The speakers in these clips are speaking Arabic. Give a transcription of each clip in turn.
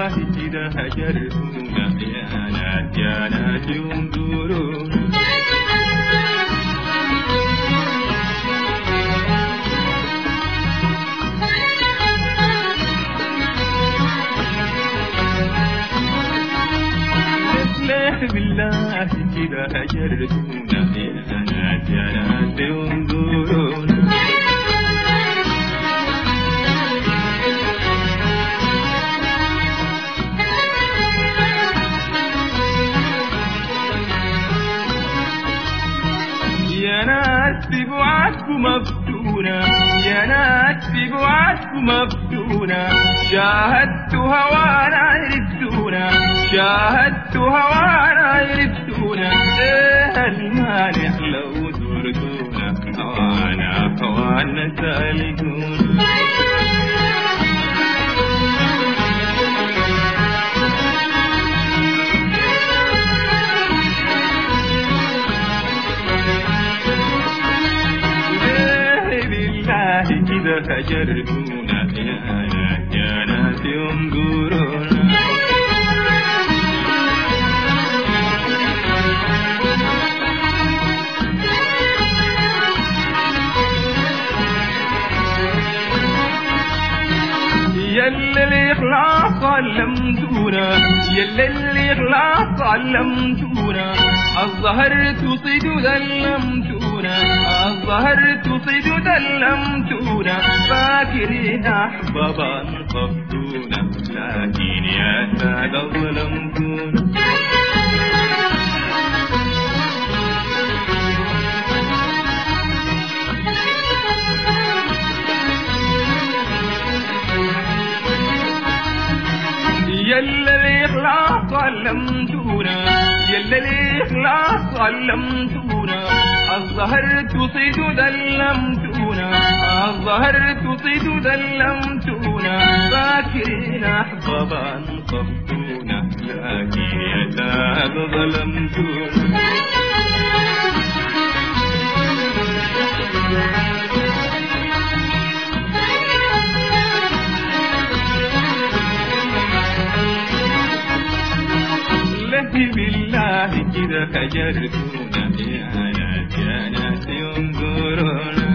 بالله كده هجرتونا يا ناس ينظرونا. بالله كده هجرتونا يا ناس ينظرونا. يا ناس بوعدكم مفتونة، يا ناس بوعدكم مفتونة، شاهدت هوانا عرفتونا، شاهدت هوانا عرفتونا. ايه المانع لو زرتونا هوانا سالكونا. كده هجرتونا يا ناس ينظرونا. يلا الإخلاص علمتونا، يلا الإخلاص علمتونا، الظهر تصيد ذلمتونا، الظهر تصيد ذلمتونا. فاكرين أحبابا خفتونا لكن يا سادة ظلمتونا. يلا الإخلاص علمتونا، يلا الإخلاص علمتونا، الظهر تصيد ذلمتونا، الظهر تصيد ذلمتونا. فاكرين أحبابا خفتونا لكن يا ساد ظلمتونا. بالله كده هجرتونا يا ناس ينظرونا.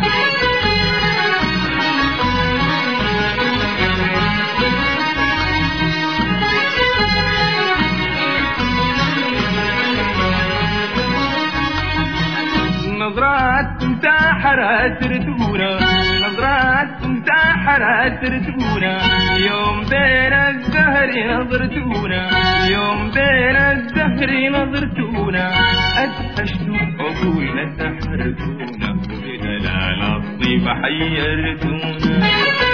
نظرات ساحرة سرتونا، نظرات ساحرة سرتونا، يوم بين الزهر نظرتونا، يوم بين الزهر نظرتونا. أدهشتوا عقولنا سحرتونا، بدلال الطيب حيرتونا.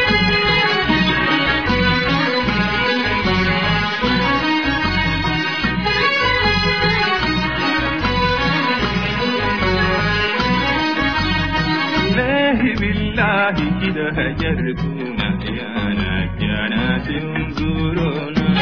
بالله كده هجرتونا يا ناس ينظرونا.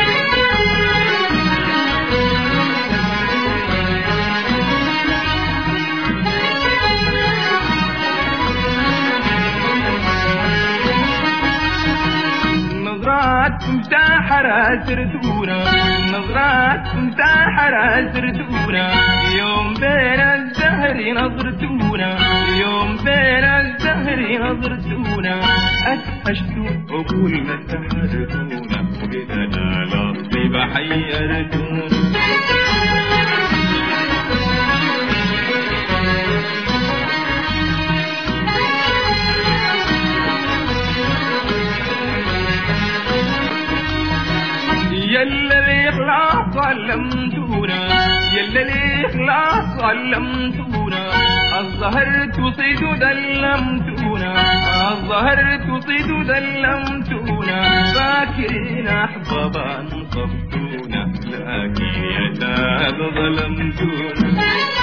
نظرات ساحرة سرتونا، نظرات ساحرة سرتونا، يوم بين الزهر نظرتونا، يوم بين الزهر نظرتونا. أدهشتوا عقولنا سحرتونا، بدلال الطيب حيرتونا. يلا الإخلاص علمتونا، يلا الإخلاص علمتونا، الظهر تصيد ذلمتونا، الظهر تصيد ذلمتونا. فاكرين أحبابا خفتونا لكن يا ساد ظلمتونا.